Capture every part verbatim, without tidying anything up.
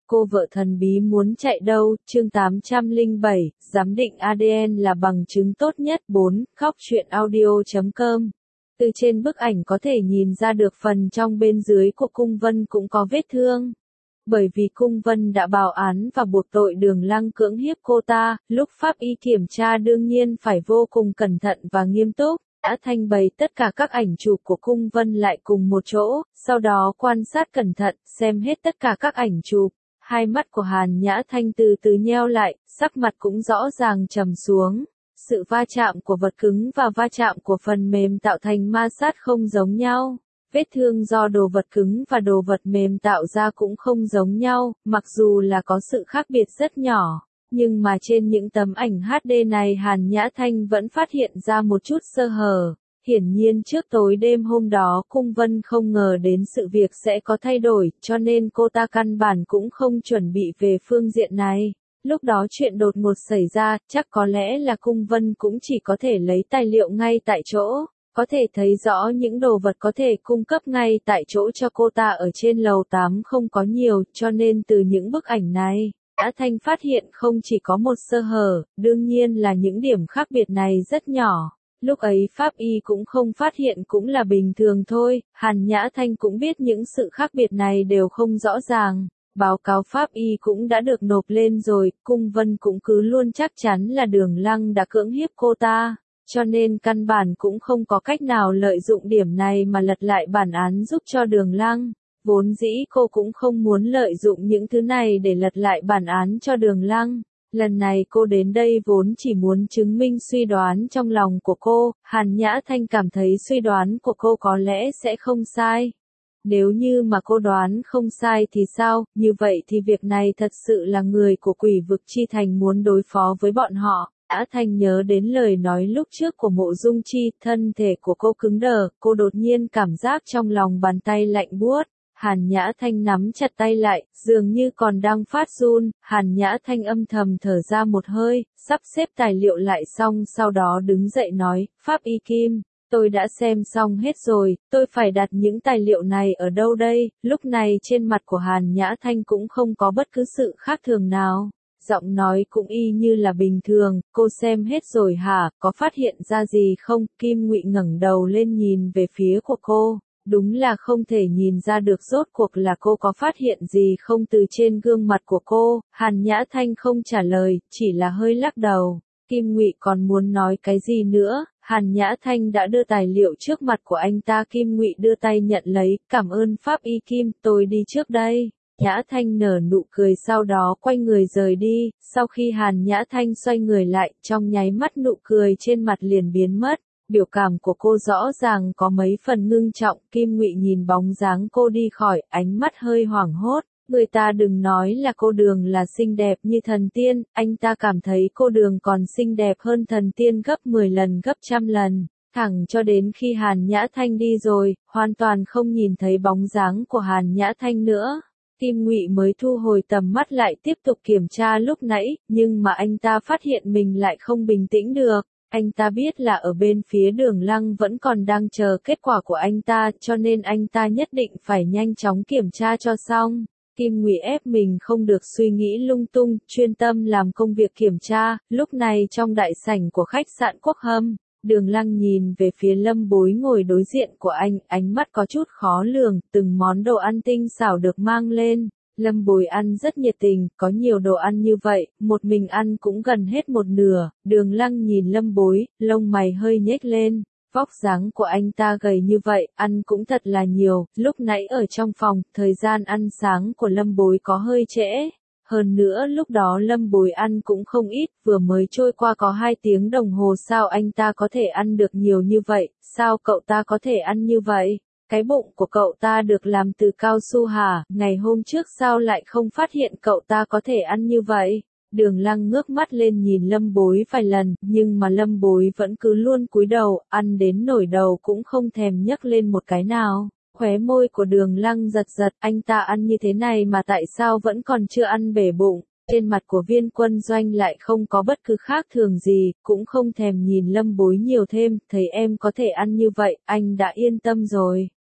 Cô vợ thần bí muốn chạy đâu, chương tám trăm lẻ bảy, giám định a đê en là bằng chứng tốt nhất. bốn. Khóc chuyện audio chấm com. Từ trên bức ảnh có thể nhìn ra được phần trong bên dưới của Cung Vân cũng có vết thương. Bởi vì Cung Vân đã báo án và buộc tội Đường Lăng cưỡng hiếp cô ta, lúc pháp y kiểm tra đương nhiên phải vô cùng cẩn thận và nghiêm túc. Đã Thanh bày tất cả các ảnh chụp của Cung Vân lại cùng một chỗ, sau đó quan sát cẩn thận, xem hết tất cả các ảnh chụp. Hai mắt của Hàn Nhã Thanh từ từ nheo lại, sắc mặt cũng rõ ràng trầm xuống. Sự va chạm của vật cứng và va chạm của phần mềm tạo thành ma sát không giống nhau. Vết thương do đồ vật cứng và đồ vật mềm tạo ra cũng không giống nhau, mặc dù là có sự khác biệt rất nhỏ. Nhưng mà trên những tấm ảnh hát đê này Hàn Nhã Thanh vẫn phát hiện ra một chút sơ hở. Hiển nhiên trước tối đêm hôm đó Cung Vân không ngờ đến sự việc sẽ có thay đổi, cho nên cô ta căn bản cũng không chuẩn bị về phương diện này. Lúc đó chuyện đột ngột xảy ra, chắc có lẽ là Cung Vân cũng chỉ có thể lấy tài liệu ngay tại chỗ. Có thể thấy rõ những đồ vật có thể cung cấp ngay tại chỗ cho cô ta ở trên lầu tám không có nhiều, cho nên từ những bức ảnh này, Nhã Thanh phát hiện không chỉ có một sơ hở, đương nhiên là những điểm khác biệt này rất nhỏ. Lúc ấy pháp y cũng không phát hiện cũng là bình thường thôi, Hàn Nhã Thanh cũng biết những sự khác biệt này đều không rõ ràng. Báo cáo pháp y cũng đã được nộp lên rồi, Cung Vân cũng cứ luôn chắc chắn là Đường Lăng đã cưỡng hiếp cô ta, cho nên căn bản cũng không có cách nào lợi dụng điểm này mà lật lại bản án giúp cho Đường Lăng. Vốn dĩ cô cũng không muốn lợi dụng những thứ này để lật lại bản án cho Đường Lăng. Lần này cô đến đây vốn chỉ muốn chứng minh suy đoán trong lòng của cô, Hàn Nhã Thanh cảm thấy suy đoán của cô có lẽ sẽ không sai. Nếu như mà cô đoán không sai thì sao, như vậy thì việc này thật sự là người của Quỷ Vực Chi Thành muốn đối phó với bọn họ. Nhã Thanh nhớ đến lời nói lúc trước của Mộ Dung Chi, thân thể của cô cứng đờ, cô đột nhiên cảm giác trong lòng bàn tay lạnh buốt. Hàn Nhã Thanh nắm chặt tay lại, dường như còn đang phát run, Hàn Nhã Thanh âm thầm thở ra một hơi, sắp xếp tài liệu lại xong sau đó đứng dậy nói, Pháp Y Kim, tôi đã xem xong hết rồi, tôi phải đặt những tài liệu này ở đâu đây? Lúc này trên mặt của Hàn Nhã Thanh cũng không có bất cứ sự khác thường nào. Giọng nói cũng y như là bình thường, cô xem hết rồi hả, có phát hiện ra gì không? Kim Ngụy ngẩng đầu lên nhìn về phía của cô. Đúng là không thể nhìn ra được rốt cuộc là cô có phát hiện gì không từ trên gương mặt của cô. Hàn Nhã Thanh không trả lời, chỉ là hơi lắc đầu. Kim Ngụy còn muốn nói cái gì nữa, Hàn Nhã Thanh đã đưa tài liệu trước mặt của anh ta. Kim Ngụy đưa tay nhận lấy, cảm ơn Pháp Y Kim, tôi đi trước đây. Nhã Thanh nở nụ cười sau đó quay người rời đi, sau khi Hàn Nhã Thanh xoay người lại, trong nháy mắt nụ cười trên mặt liền biến mất. Biểu cảm của cô rõ ràng có mấy phần ngưng trọng, Kim Ngụy nhìn bóng dáng cô đi khỏi, ánh mắt hơi hoảng hốt. Người ta đừng nói là cô Đường là xinh đẹp như thần tiên, anh ta cảm thấy cô Đường còn xinh đẹp hơn thần tiên gấp mười lần gấp trăm lần. Thẳng cho đến khi Hàn Nhã Thanh đi rồi, hoàn toàn không nhìn thấy bóng dáng của Hàn Nhã Thanh nữa. Kim Ngụy mới thu hồi tầm mắt lại tiếp tục kiểm tra lúc nãy, nhưng mà anh ta phát hiện mình lại không bình tĩnh được. Anh ta biết là ở bên phía Đường Lăng vẫn còn đang chờ kết quả của anh ta, cho nên anh ta nhất định phải nhanh chóng kiểm tra cho xong. Kim Ngụy ép mình không được suy nghĩ lung tung, chuyên tâm làm công việc kiểm tra. Lúc này trong đại sảnh của khách sạn Quốc Hâm, Đường Lăng nhìn về phía Lâm Bối ngồi đối diện của anh, ánh mắt có chút khó lường, từng món đồ ăn tinh xảo được mang lên. Lâm Bối ăn rất nhiệt tình, có nhiều đồ ăn như vậy, một mình ăn cũng gần hết một nửa. Đường Lăng nhìn Lâm Bối, lông mày hơi nhếch lên. Vóc dáng của anh ta gầy như vậy, ăn cũng thật là nhiều. Lúc nãy ở trong phòng, thời gian ăn sáng của Lâm Bối có hơi trễ. Hơn nữa lúc đó Lâm Bối ăn cũng không ít, vừa mới trôi qua có hai tiếng đồng hồ, sao anh ta có thể ăn được nhiều như vậy, sao cậu ta có thể ăn như vậy? Cái bụng của cậu ta được làm từ cao su hả, ngày hôm trước sao lại không phát hiện cậu ta có thể ăn như vậy? Đường Lăng ngước mắt lên nhìn Lâm Bối vài lần, nhưng mà Lâm Bối vẫn cứ luôn cúi đầu, ăn đến nổi đầu cũng không thèm nhấc lên một cái nào. Khóe môi của Đường Lăng giật giật, anh ta ăn như thế này mà tại sao vẫn còn chưa ăn bể bụng. Trên mặt của Viên Quân Doanh lại không có bất cứ khác thường gì, cũng không thèm nhìn Lâm Bối nhiều thêm, thấy em có thể ăn như vậy, anh đã yên tâm rồi.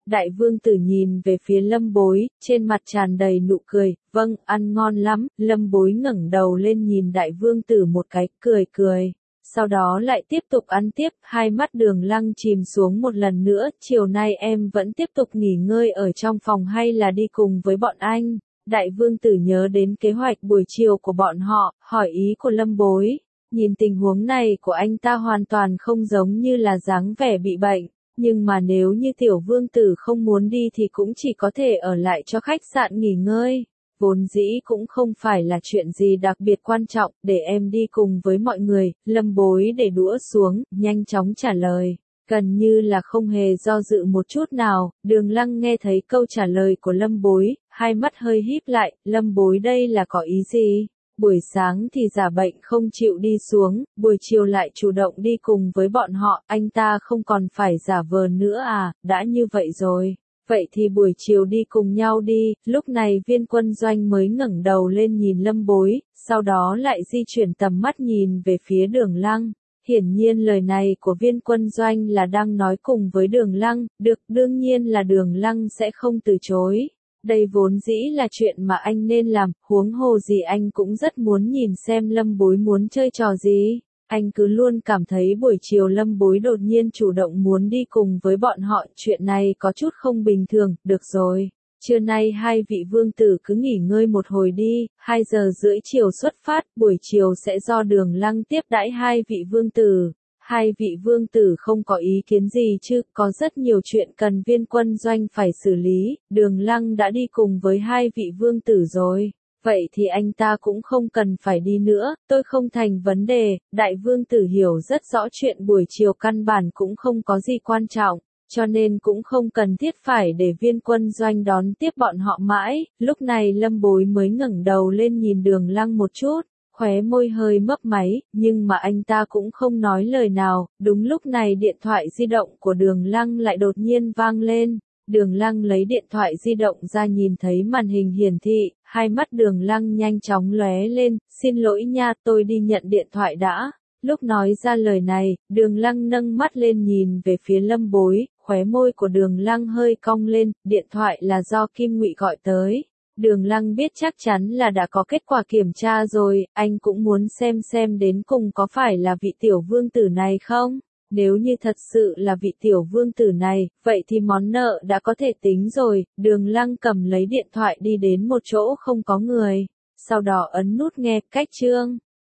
Đại vương tử nhìn về phía Lâm Bối, trên mặt tràn đầy nụ cười, vâng, ăn ngon lắm, Lâm Bối ngẩng đầu lên nhìn đại vương tử một cái, cười cười. Sau đó lại tiếp tục ăn tiếp, hai mắt Đường Lăng chìm xuống một lần nữa, chiều nay em vẫn tiếp tục nghỉ ngơi ở trong phòng hay là đi cùng với bọn anh? Đại vương tử nhớ đến kế hoạch buổi chiều của bọn họ, hỏi ý của Lâm Bối. Nhìn tình huống này của anh ta hoàn toàn không giống như là dáng vẻ bị bệnh, nhưng mà nếu như tiểu vương tử không muốn đi thì cũng chỉ có thể ở lại cho khách sạn nghỉ ngơi. Vốn dĩ cũng không phải là chuyện gì đặc biệt quan trọng, để em đi cùng với mọi người, Lâm Bối để đũa xuống, nhanh chóng trả lời. Gần như là không hề do dự một chút nào, Đường Lăng nghe thấy câu trả lời của Lâm Bối, hai mắt hơi híp lại, Lâm Bối đây là có ý gì? Buổi sáng thì giả bệnh không chịu đi xuống, buổi chiều lại chủ động đi cùng với bọn họ, anh ta không còn phải giả vờ nữa à, đã như vậy rồi. Vậy thì buổi chiều đi cùng nhau đi, lúc này Viên Quân Doanh mới ngẩng đầu lên nhìn Lâm Bối, sau đó lại di chuyển tầm mắt nhìn về phía Đường Lăng. Hiển nhiên lời này của Viên Quân Doanh là đang nói cùng với Đường Lăng, được, đương nhiên là Đường Lăng sẽ không từ chối. Đây vốn dĩ là chuyện mà anh nên làm, huống hồ gì anh cũng rất muốn nhìn xem Lâm Bối muốn chơi trò gì. Anh cứ luôn cảm thấy buổi chiều Lâm Bối đột nhiên chủ động muốn đi cùng với bọn họ, chuyện này có chút không bình thường, được rồi. Trưa nay hai vị vương tử cứ nghỉ ngơi một hồi đi, hai giờ rưỡi chiều xuất phát, buổi chiều sẽ do Đường Lăng tiếp đãi hai vị vương tử. Hai vị vương tử không có ý kiến gì chứ, có rất nhiều chuyện cần Viên Quân Doanh phải xử lý, Đường Lăng đã đi cùng với hai vị vương tử rồi. Vậy thì anh ta cũng không cần phải đi nữa, tôi không thành vấn đề, đại vương tử hiểu rất rõ chuyện buổi chiều căn bản cũng không có gì quan trọng, cho nên cũng không cần thiết phải để Viên Quân Doanh đón tiếp bọn họ mãi, lúc này Lâm Bối mới ngẩng đầu lên nhìn Đường Lăng một chút, khóe môi hơi mấp máy, nhưng mà anh ta cũng không nói lời nào, đúng lúc này điện thoại di động của Đường Lăng lại đột nhiên vang lên. Đường Lăng lấy điện thoại di động ra nhìn thấy màn hình hiển thị, hai mắt Đường Lăng nhanh chóng lóe lên, xin lỗi nha, tôi đi nhận điện thoại đã. Lúc nói ra lời này, Đường Lăng nâng mắt lên nhìn về phía Lâm Bối, khóe môi của Đường Lăng hơi cong lên, điện thoại là do Kim Ngụy gọi tới. Đường Lăng biết chắc chắn là đã có kết quả kiểm tra rồi, anh cũng muốn xem xem đến cùng có phải là vị tiểu vương tử này không? Nếu như thật sự là vị tiểu vương tử này, vậy thì món nợ đã có thể tính rồi, Đường Lăng cầm lấy điện thoại đi đến một chỗ không có người, sau đó ấn nút nghe, cách chương.